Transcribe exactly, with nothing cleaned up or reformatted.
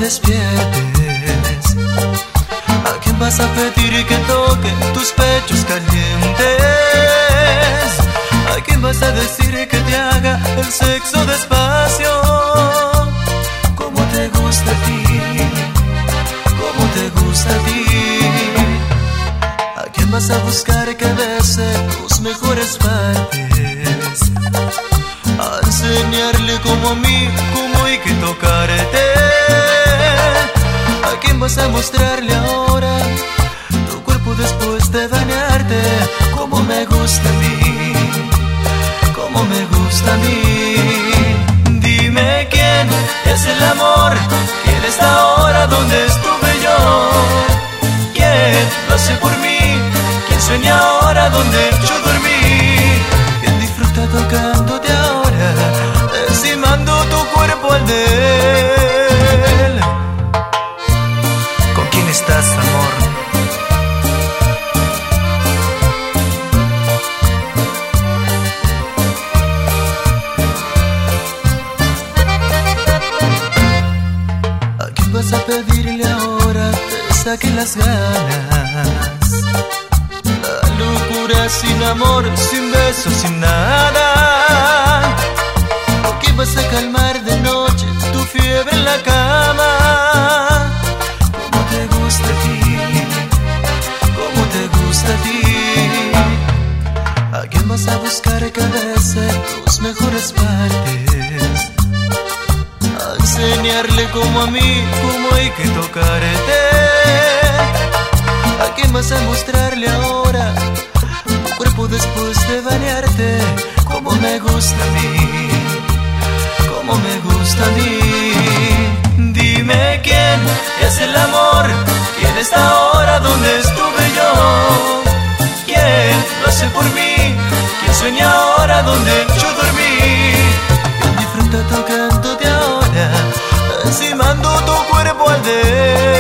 despiertes. ¿A quién vas a pedir que toque tus pechos calientes? ¿A quién vas a decir que te haga el sexo despacio? ¿Cómo te gusta a ti? ¿Cómo te gusta a ti? ¿A quién vas a buscar que bese tus mejores partes? A enseñarle como a mí, cómo hay que tocarte. ¿A quién vas a mostrarle ahora tu cuerpo después de bañarte? Como me gusta a mí, como me gusta a mí. Dime quién es el amor, quién está ahora donde estuve yo. ¿Quién lo hace por mí? ¿Quién sueña ahora donde yo dormí? ¿Quién disfruta tocándote ahora, encimando tu cuerpo al de él? ¿Con quién estás, amor? ¿A quién vas a pedirle ahora te saque las ganas? La locura sin amor, sin besos, sin nada. ¿A quién vas a calmar de noche tu fiebre en la cama? ¿Cómo te gusta a ti? ¿Cómo te gusta a ti? ¿A quién vas a buscar que bese tus mejores partes? A enseñarle como a mí, cómo hay que tocarte. ¿A quién vas a mostrarle ahora tu cuerpo después de bañarte? Como me gusta a mí, como me gusta a mí. Dime quién es el amor, quién está ahora donde estuve yo. ¿Quién lo hace por mí? ¿Quién sueña ahora donde yo dormí? ¿Quién disfruta tocándote ahora, encimando tu cuerpo al de él?